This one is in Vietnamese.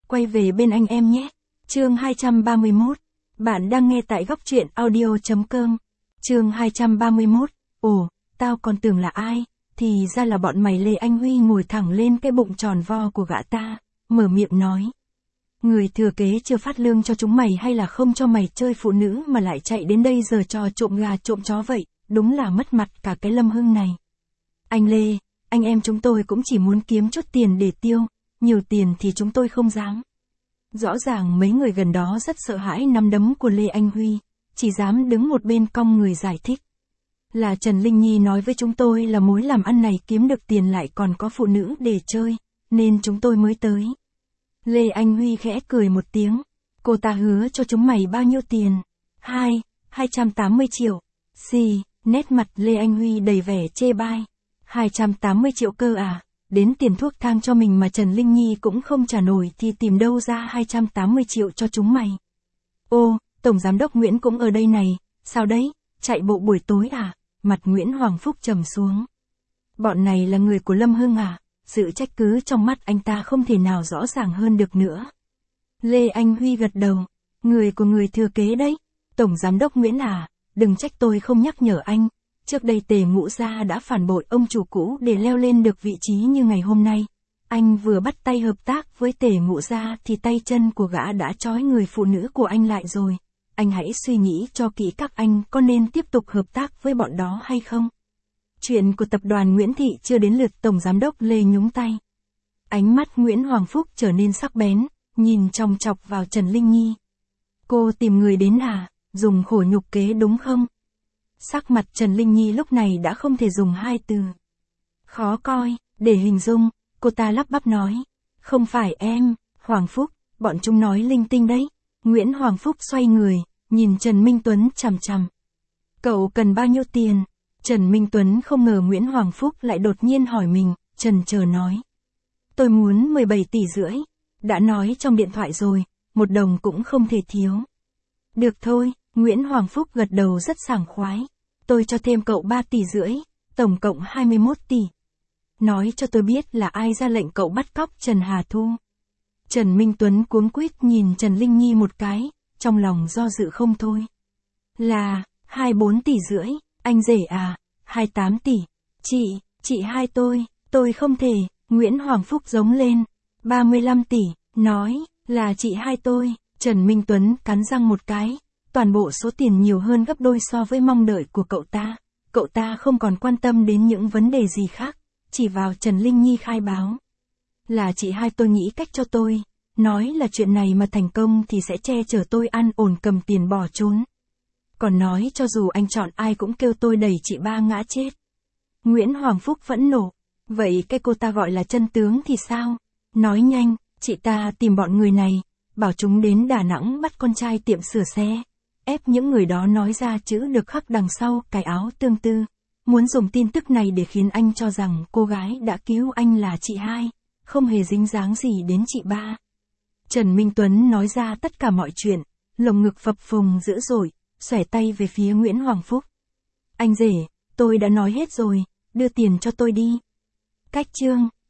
quay về bên anh em nhé. Chương 231. Bạn đang nghe tại góc truyện audio.com. Chương 231. Ồ, tao còn tưởng là ai, thì ra là bọn mày. Lê Anh Huy ngồi thẳng lên cái bụng tròn vo của gã ta, mở miệng nói. Người thừa kế chưa phát lương cho chúng mày hay là không cho mày chơi phụ nữ mà lại chạy đến đây giờ trò trộm gà trộm chó vậy, đúng là mất mặt cả cái Lâm Hưng này. Anh Lê, anh em chúng tôi cũng chỉ muốn kiếm chút tiền để tiêu, nhiều tiền thì chúng tôi không dám. Rõ ràng mấy người gần đó rất sợ hãi nắm đấm của Lê Anh Huy, chỉ dám đứng một bên cong người giải thích. Là Trần Linh Nhi nói với chúng tôi là mối làm ăn này kiếm được tiền lại còn có phụ nữ để chơi, nên chúng tôi mới tới. Lê Anh Huy khẽ cười một tiếng. Cô ta hứa cho chúng mày bao nhiêu tiền? 280 triệu. Xì, nét mặt Lê Anh Huy đầy vẻ chê bai. 280 triệu cơ à? Đến tiền thuốc thang cho mình mà Trần Linh Nhi cũng không trả nổi thì tìm đâu ra 280 triệu cho chúng mày. Ô, Tổng Giám đốc Nguyễn cũng ở đây này, sao đấy, chạy bộ buổi tối à? Mặt Nguyễn Hoàng Phúc trầm xuống. Bọn này là người của Lâm Hưng à? Sự trách cứ trong mắt anh ta không thể nào rõ ràng hơn được nữa. Lê Anh Huy gật đầu. Người của người thừa kế đấy. Tổng Giám đốc Nguyễn à, đừng trách tôi không nhắc nhở anh. Trước đây Tề Ngũ Gia đã phản bội ông chủ cũ để leo lên được vị trí như ngày hôm nay. Anh vừa bắt tay hợp tác với Tề Ngũ Gia thì tay chân của gã đã trói người phụ nữ của anh lại rồi. Anh hãy suy nghĩ cho kỹ các anh có nên tiếp tục hợp tác với bọn đó hay không. Chuyện của tập đoàn Nguyễn Thị chưa đến lượt Tổng Giám đốc Lê nhúng tay. Ánh mắt Nguyễn Hoàng Phúc trở nên sắc bén, nhìn chòng chọc vào Trần Linh Nhi. Cô tìm người đến à, dùng khổ nhục kế đúng không? Sắc mặt Trần Linh Nhi lúc này đã không thể dùng hai từ. Khó coi, để hình dung, cô ta lắp bắp nói. Không phải em, Hoàng Phúc, bọn chúng nói linh tinh đấy. Nguyễn Hoàng Phúc xoay người, nhìn Trần Minh Tuấn chằm chằm. Cậu cần bao nhiêu tiền? Trần Minh Tuấn không ngờ Nguyễn Hoàng Phúc lại đột nhiên hỏi mình, chần chờ nói. Tôi muốn 17 tỷ rưỡi. Đã nói trong điện thoại rồi, một đồng cũng không thể thiếu. Được thôi, Nguyễn Hoàng Phúc gật đầu rất sảng khoái. Tôi cho thêm cậu 3 tỷ rưỡi, tổng cộng 21 tỷ. Nói cho tôi biết là ai ra lệnh cậu bắt cóc Trần Hà Thu. Trần Minh Tuấn cuống quýt nhìn Trần Linh Nhi một cái, trong lòng do dự không thôi. Là, 24 tỷ rưỡi. Anh rể à, 28 tỷ. Chị hai tôi không thể. Nguyễn Hoàng Phúc giống lên. 35 tỷ, nói, là chị hai tôi. Trần Minh Tuấn cắn răng một cái. Toàn bộ số tiền nhiều hơn gấp đôi so với mong đợi của cậu ta. Cậu ta không còn quan tâm đến những vấn đề gì khác, chỉ vào Trần Linh Nhi khai báo. Là chị hai tôi nghĩ cách cho tôi. Nói là chuyện này mà thành công thì sẽ che chở tôi an ổn cầm tiền bỏ trốn. Còn nói cho dù anh chọn ai cũng kêu tôi đẩy chị ba ngã chết. Nguyễn Hoàng Phúc phẫn nộ. Vậy cái cô ta gọi là chân tướng thì sao? Nói nhanh, chị ta tìm bọn người này, bảo chúng đến Đà Nẵng bắt con trai tiệm sửa xe. Ép những người đó nói ra chữ được khắc đằng sau cái áo tương tư. Muốn dùng tin tức này để khiến anh cho rằng cô gái đã cứu anh là chị hai, không hề dính dáng gì đến chị ba. Trần Minh Tuấn nói ra tất cả mọi chuyện, lồng ngực phập phồng dữ dội, xòe tay về phía Nguyễn Hoàng Phúc. Anh rể, tôi đã nói hết rồi, đưa tiền cho tôi đi. Cách chương